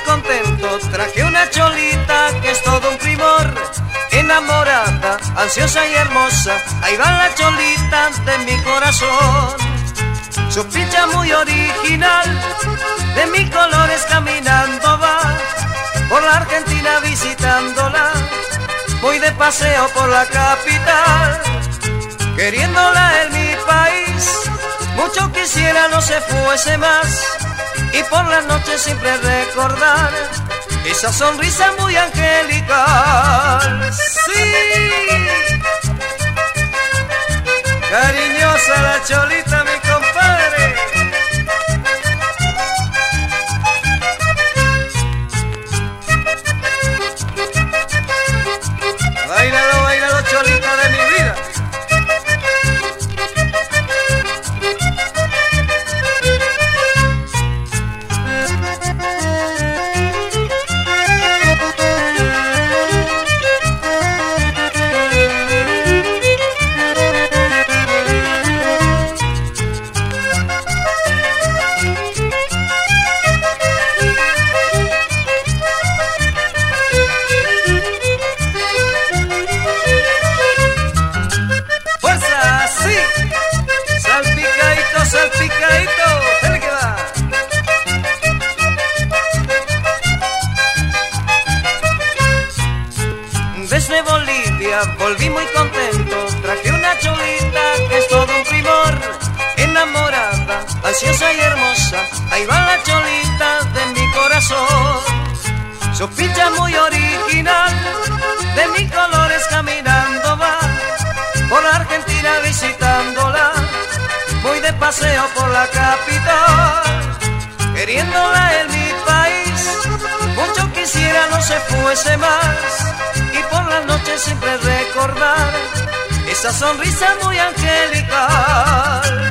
contento, traje una cholita que es todo un primor. Enamorada, ansiosa y hermosa, ahí va la cholita de mi corazón. Su pincha muy original, de mis colores caminando va, por la Argentina visitándola, voy de paseo por la capital, queriéndola en mi país, mucho quisiera no se fuese más, y por las noches siempre recordar esa sonrisa muy angelical. Sí, cariñosa la cholita, mi compadre. Báilalo, báilalo, cholita de mi vida. Salpicadito, dale que va. Desde Bolivia volví muy contento, traje una cholita que es todo un primor. Enamorada, ansiosa y hermosa, ahí va la cholita de mi corazón. Su pincha muy original, de mis colores caminando va, por la Argentina visitándola, voy de paseo por la capital, queriéndola en mi país, mucho quisiera no se fuese más, y por las noches siempre recordar esa sonrisa muy angelical.